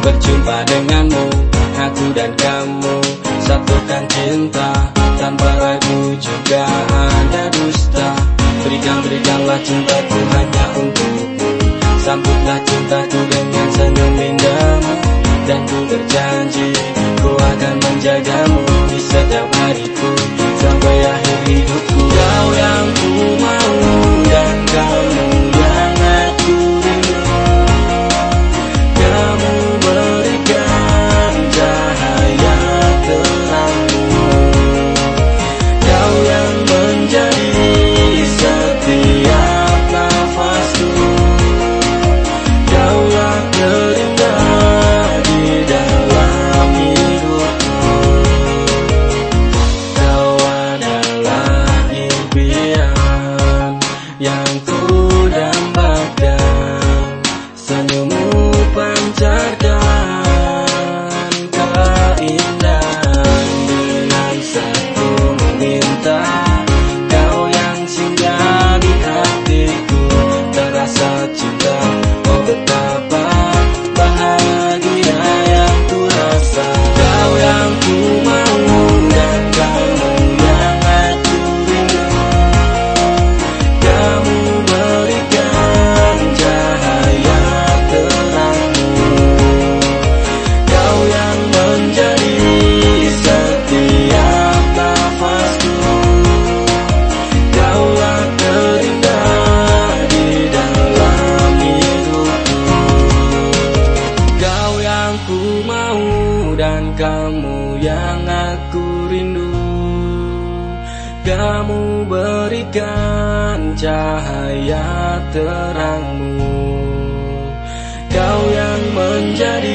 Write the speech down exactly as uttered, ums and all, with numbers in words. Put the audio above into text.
berjumpa denganmu, aku dan kamu satukan cinta tanpa ragu juga ada dusta. Berikan-berikanlah cintaku hanya untukmu, sambutlah cintaku dengan senyum indahmu, dan ku berjanji ku akan menjagamu di setiap hariku sampai akhir hidupku. Kau yang ku mau dan kamu yang aku rindu, kamu berikan cahaya terangmu, kau yang menjadi setiap nafasku, kaulah terindah di dalam hidupku. Kau adalah impian yang ku dambakan, senyummu pancarkan keindahan. Dengan satu meminta, kau yang singgah di hatiku, terasa cinta, oh betapa bahagia yang ku rasa. Kau yang ku mau dan kamu yang aku rindu, kamu berikan cahaya terangmu, kau yang menjadi setiap nafasku, kaulah terindah di dalam hidupku. Kau yang ku mau dan kamu yang aku rindu, kamu berikan cahaya terangmu, kau yang menjadi